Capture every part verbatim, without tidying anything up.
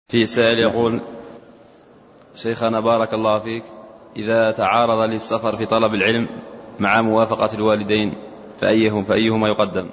في سائل يقول: شيخنا بارك الله فيك، إذا تعارض لي السفر في طلب العلم مع موافقة الوالدين فأيهم فأيهما يقدم؟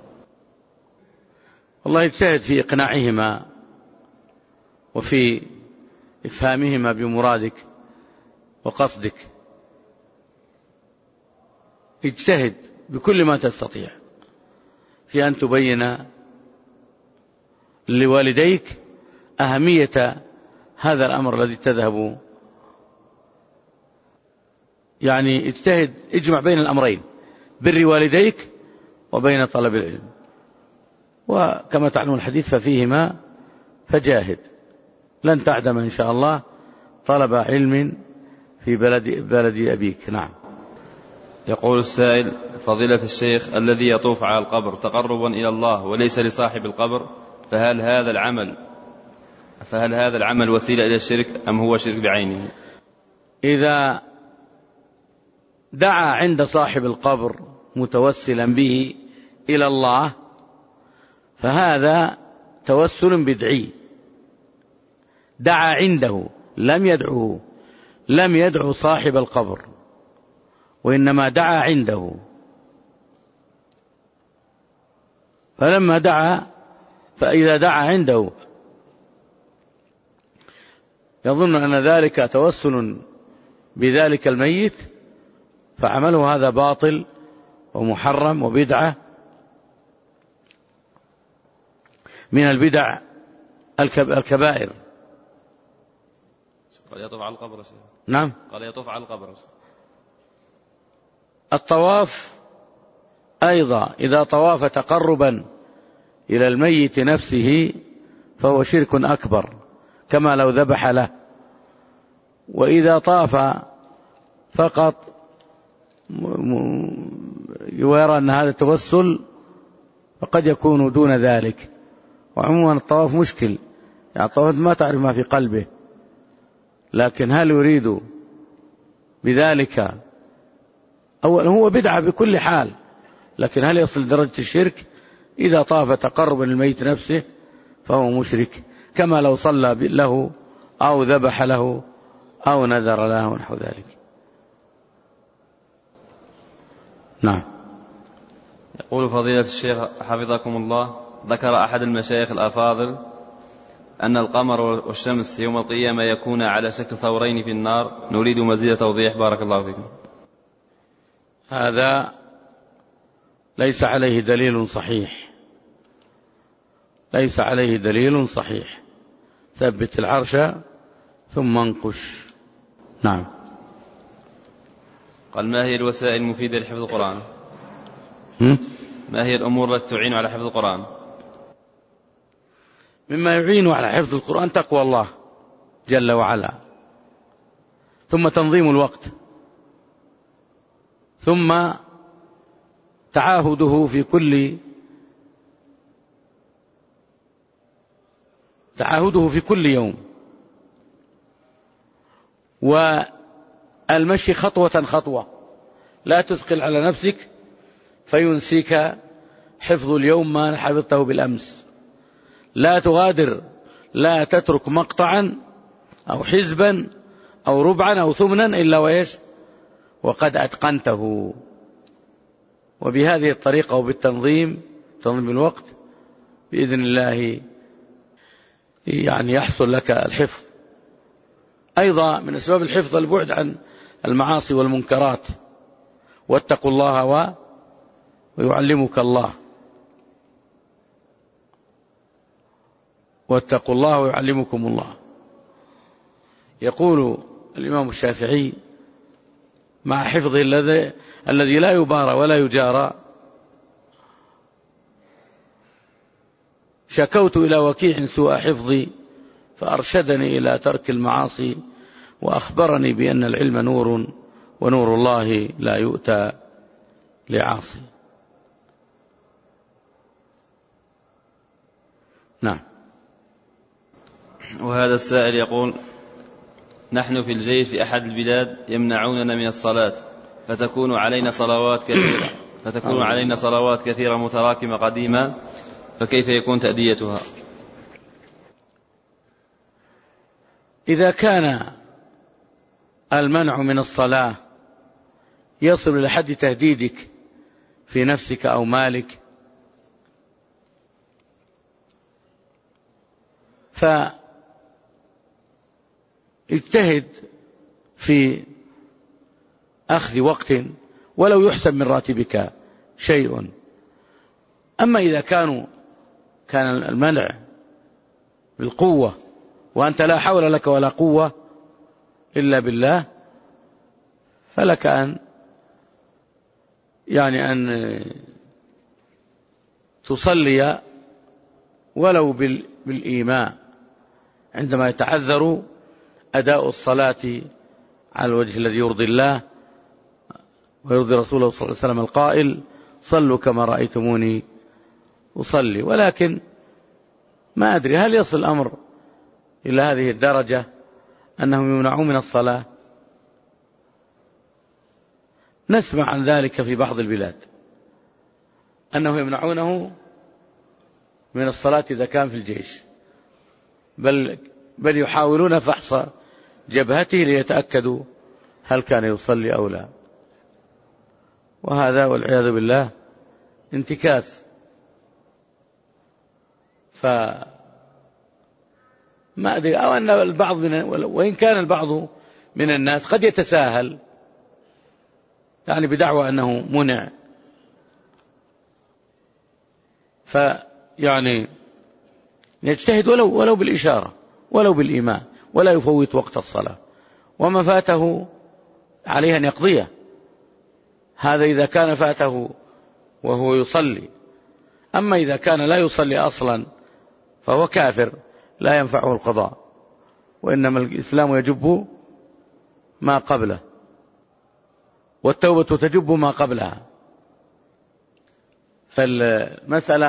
والله اجتهد في إقناعهما وفي إفهامهما بمرادك وقصدك، اجتهد بكل ما تستطيع في أن تبين لوالديك أهمية هذا الأمر الذي تذهب، يعني اجتهد، اجمع بين الأمرين، بر والديك وبين طلب العلم، وكما تعلم الحديث ففيهما فجاهد، لن تعدم إن شاء الله طلب علم في بلد, بلد أبيك. نعم. يقول السائل: فضيلة الشيخ، الذي يطوف على القبر تقربا إلى الله وليس لصاحب القبر، فهل هذا العمل فهل هذا العمل وسيلة إلى الشرك أم هو شرك بعينه؟ إذا دعا عند صاحب القبر متوسلا به إلى الله فهذا توسل بدعي، دعا عنده لم يدعه، لم يدعو صاحب القبر وإنما دعا عنده، فلما دعا فإذا دعا عنده يظن أن ذلك توسل بذلك الميت فعمله هذا باطل ومحرم وبدعة من البدع الكبائر. قال يطوف على القبر. نعم. قال يطوف على القبر. الطواف أيضا إذا طواف تقربا إلى الميت نفسه فهو شرك أكبر كما لو ذبح له، وإذا طاف فقط يرى أن هذا التوسل فقد يكون دون ذلك. وعموما الطواف مشكل، يعني الطواف ما تعرف ما في قلبه، لكن هل يريد بذلك؟ أولا هو بدعة بكل حال، لكن هل يصل درجة الشرك؟ إذا طاف تقربا للميت نفسه فهو مشرك كما لو صلى له أو ذبح له أو نذر له ونحو ذلك. نعم. يقول فضيلة الشيخ حفظكم الله: ذكر أحد المشايخ الأفاضل أن القمر والشمس يوم القيامة يكون على شكل ثورين في النار، نريد مزيد توضيح بارك الله فيكم. هذا ليس عليه دليل صحيح، ليس عليه دليل صحيح. ثبت العرش ثم انقش. نعم. قال: ما هي الوسائل المفيدة لحفظ القرآن؟ ما هي الأمور التي تعين على حفظ القرآن؟ مما يعين على حفظ القرآن تقوى الله جل وعلا، ثم تنظيم الوقت، ثم تعاهده في كل تعاهده في كل يوم، والمشي خطوة خطوة، لا تثقل على نفسك فينسيك حفظ اليوم ما حفظته بالأمس، لا تغادر، لا تترك مقطعا أو حزبا أو ربعا أو ثمنا إلا وإيش وقد أتقنته. وبهذه الطريقة وبالتنظيم، تنظيم الوقت، بإذن الله يعني يحصل لك الحفظ. أيضا من أسباب الحفظ البعد عن المعاصي والمنكرات، واتقوا الله و... ويعلمك الله، واتقوا الله ويعلمكم الله. يقول الإمام الشافعي: مع حفظه الذي الذي لا يبارى ولا يجارى، شكوت إلى وكيع سوء حفظي فأرشدني إلى ترك المعاصي، وأخبرني بأن العلم نور ونور الله لا يؤتى لعاصي. نعم. وهذا السائل يقول: نحن في الجيش في أحد البلاد يمنعوننا من الصلاة، فتكون علينا صلوات كثيرة فتكون علينا صلوات كثيرة متراكمة قديمة، فكيف يكون تأديتها؟ إذا كان المنع من الصلاة يصل إلى حد تهديدك في نفسك أو مالك، فاجتهد في أخذ وقت ولو يحسب من راتبك شيء. أما إذا كانوا كان المنع بالقوة وأنت لا حول لك ولا قوة إلا بالله، فلك أن يعني أن تصلي ولو بالإيماء عندما يتعذر أداء الصلاة على الوجه الذي يرضي الله ويرضي رسوله صلى الله عليه وسلم القائل: صلوا كما رأيتموني أصلي. ولكن ما أدري هل يصل الأمر إلى هذه الدرجة أنهم يمنعون من الصلاة؟ نسمع عن ذلك في بعض البلاد، أنه يمنعونه من الصلاة إذا كان في الجيش، بل, بل يحاولون فحص جبهته ليتأكدوا هل كان يصلي أو لا. وهذا والعياذ بالله انتكاس. فما أدري، أو أن البعض من وإن كان البعض من الناس قد يتساهل يعني بدعوى أنه منع، فيعني يجتهد ولو ولو بالإشارة ولو بالإيماء، ولا يفوت وقت الصلاة، وما فاته عليه أن يقضيه. هذا إذا كان فاته وهو يصلي. أما إذا كان لا يصلي أصلا فهو كافر لا ينفعه القضاء، وإنما الإسلام يجب ما قبله، والتوبة تجب ما قبلها. فالمسألة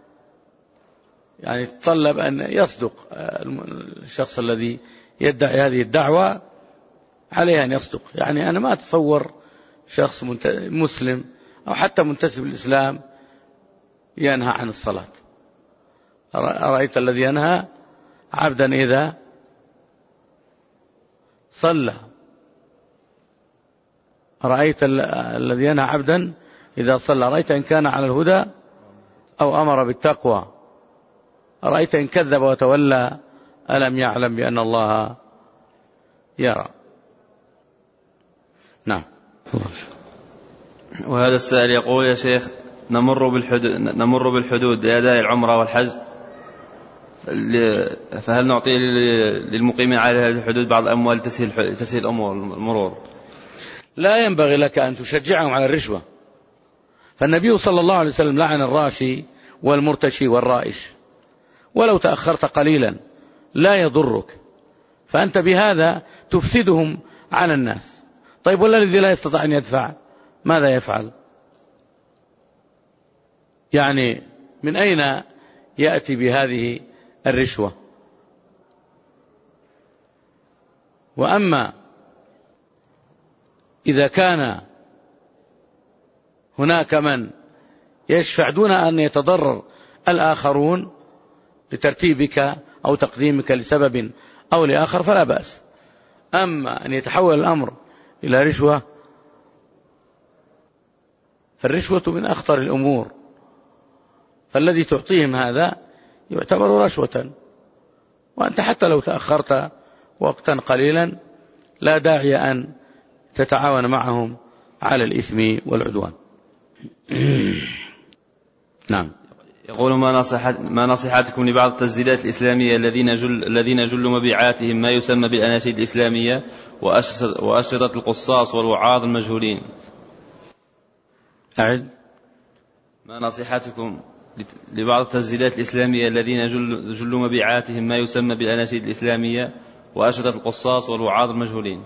يعني تطلب أن يصدق الشخص الذي يدعي هذه الدعوة، عليه أن يصدق. يعني أنا ما أتصور شخص مسلم أو حتى منتسب للإسلام ينهى عن الصلاة. أرأيت الذي ينهى عبدا إذا صلى، رأيت الذي ينهى عبدا إذا صلى، رأيت إن كان على الهدى أو أمر بالتقوى، رأيت إن كذب وتولى ألم يعلم بأن الله يرى. نعم. وهذا السائل يقول: يا شيخ، نمر بالحدود نمر بالحدود لأداء العمرة والحج، فهل نعطي للمقيمين على هذه الحدود بعض الأموال تسهيل تسهيل الأمور المرور؟ لا ينبغي لك أن تشجعهم على الرشوة، فالنبي صلى الله عليه وسلم لعن الراشي والمرتشي والرائش، ولو تأخرت قليلا لا يضرك، فأنت بهذا تفسدهم على الناس. طيب والذي لا يستطيع أن يدفع ماذا يفعل؟ يعني من أين يأتي بهذه الرشوة؟ وأما إذا كان هناك من يشفع دون أن يتضرر الآخرون لترتيبك أو تقديمك لسبب أو لآخر فلا بأس. أما أن يتحول الأمر إلى رشوة، فالرشوة من أخطر الأمور، فالذي تعطيهم هذا يعتبر رشوة، وأنت حتى لو تأخرت وقتا قليلا لا داعي أن تتعاون معهم على الإثم والعدوان. نعم. يقول: ما نصيحت ما نصيحتكم لبعض التسجيلات الإسلامية الذين جل الذين جل مبيعاتهم ما يسمى بالأناشيد الإسلامية وأشرطة القصاص والوعاظ المجهولين؟ أعد. ما نصيحتكم لبعض التسجيلات الإسلامية الذين جل, جل مبيعاتهم ما يسمى بالأناشيد الإسلامية وأشرطة القصاص والوعاظ المجهولين؟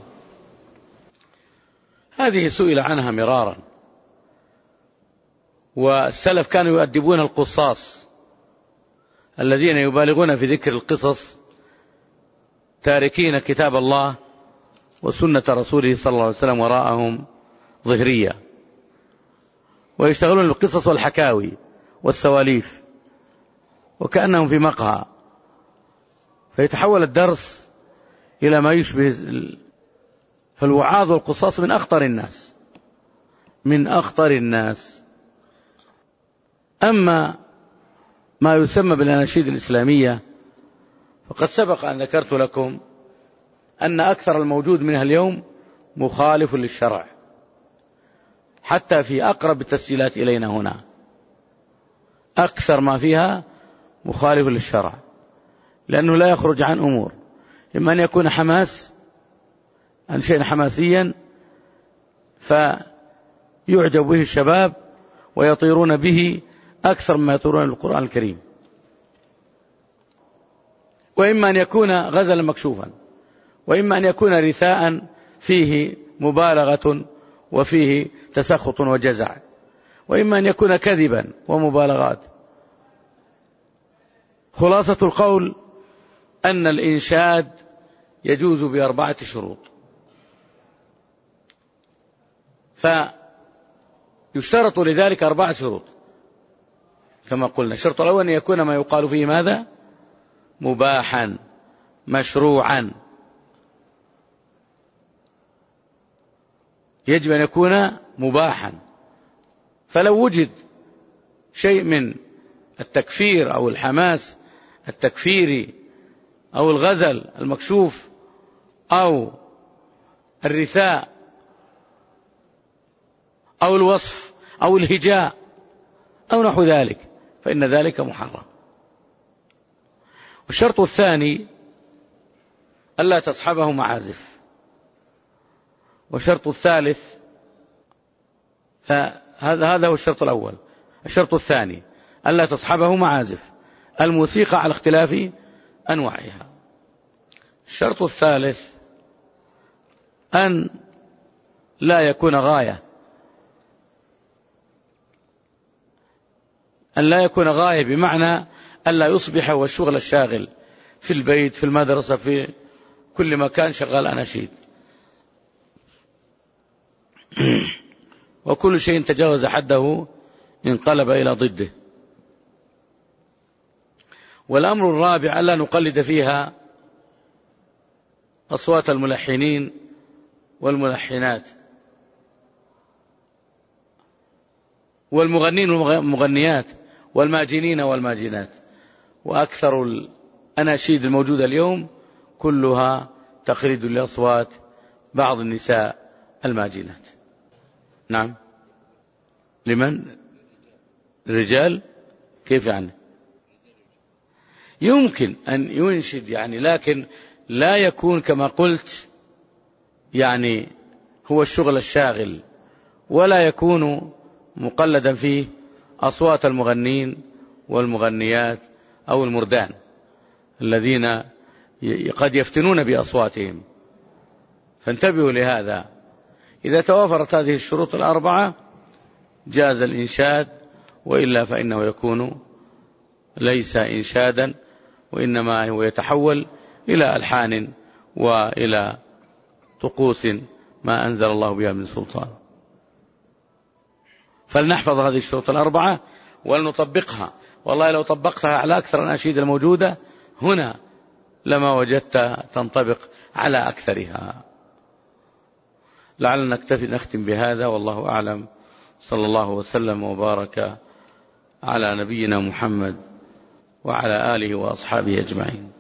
هذه سئل عنها مرارا، والسلف كانوا يؤدبون القصاص الذين يبالغون في ذكر القصص، تاركين كتاب الله وسنة رسوله صلى الله عليه وسلم وراءهم ظهرية، ويشتغلون بالقصص والحكاوي والسواليف وكأنهم في مقهى، فيتحول الدرس إلى ما يشبه. فالوعاظ والقصاص من أخطر الناس من أخطر الناس. أما ما يسمى بالأناشيد الإسلامية فقد سبق أن ذكرت لكم أن أكثر الموجود منها اليوم مخالف للشرع، حتى في أقرب التسجيلات إلينا هنا أكثر ما فيها مخالف للشرع، لأنه لا يخرج عن أمور، إما أن يكون حماس عن شيء حماسيا فيعجب به الشباب ويطيرون به أكثر مما يطيرون بالقرآن الكريم، وإما أن يكون غزلا مكشوفا، وإما أن يكون رثاء فيه مبالغة وفيه تسخط وجزع، وإما أن يكون كذبا ومبالغات. خلاصة القول أن الإنشاد يجوز بأربعة شروط، فيشترط لذلك أربعة شروط كما قلنا. الشرط الأول أن يكون ما يقال فيه ماذا؟ مباحا مشروعا، يجب أن يكون مباحا. فلو وجد شيء من التكفير أو الحماس التكفيري أو الغزل المكشوف أو الرثاء أو الوصف أو الهجاء أو نحو ذلك فإن ذلك محرم. والشرط الثاني ألا تصحبه معازف. والشرط الثالث، فهذا هذا هو الشرط الأول. الشرط الثاني ألا تصحبه معازف، الموسيقى على اختلاف أنواعها. الشرط الثالث أن لا يكون غاية، أن لا يكون غاية بمعنى أن لا يصبح هو الشغل الشاغل في البيت في المدرسة في كل مكان شغال أناشيد، وكل شيء تجاوز حده انقلب إلى ضده. والأمر الرابع ألا نقلد فيها أصوات الملحنين والملحنات والمغنين والمغنيات والماجنين والماجنات. وأكثر الأناشيد الموجودة اليوم كلها تقليد لأصوات بعض النساء الماجنات. نعم. لمن؟ الرجال؟ كيف يعني؟ يمكن أن ينشد يعني، لكن لا يكون كما قلت يعني هو الشغل الشاغل، ولا يكون مقلدا فيه أصوات المغنين والمغنيات أو المردان الذين قد يفتنون بأصواتهم. فانتبهوا لهذا. إذا توافرت هذه الشروط الأربعة جاز الإنشاد، وإلا فإنه يكون ليس إنشادا، وإنما هو يتحول إلى ألحان وإلى طقوس ما أنزل الله بها من سلطان. فلنحفظ هذه الشروط الأربعة ولنطبقها. والله لو طبقتها على أكثر الأناشيد الموجودة هنا لما وجدت تنطبق على أكثرها. لعلنا نكتفي نختم بهذا، والله أعلم. صلى الله وسلم وبارك على نبينا محمد وعلى آله وأصحابه أجمعين.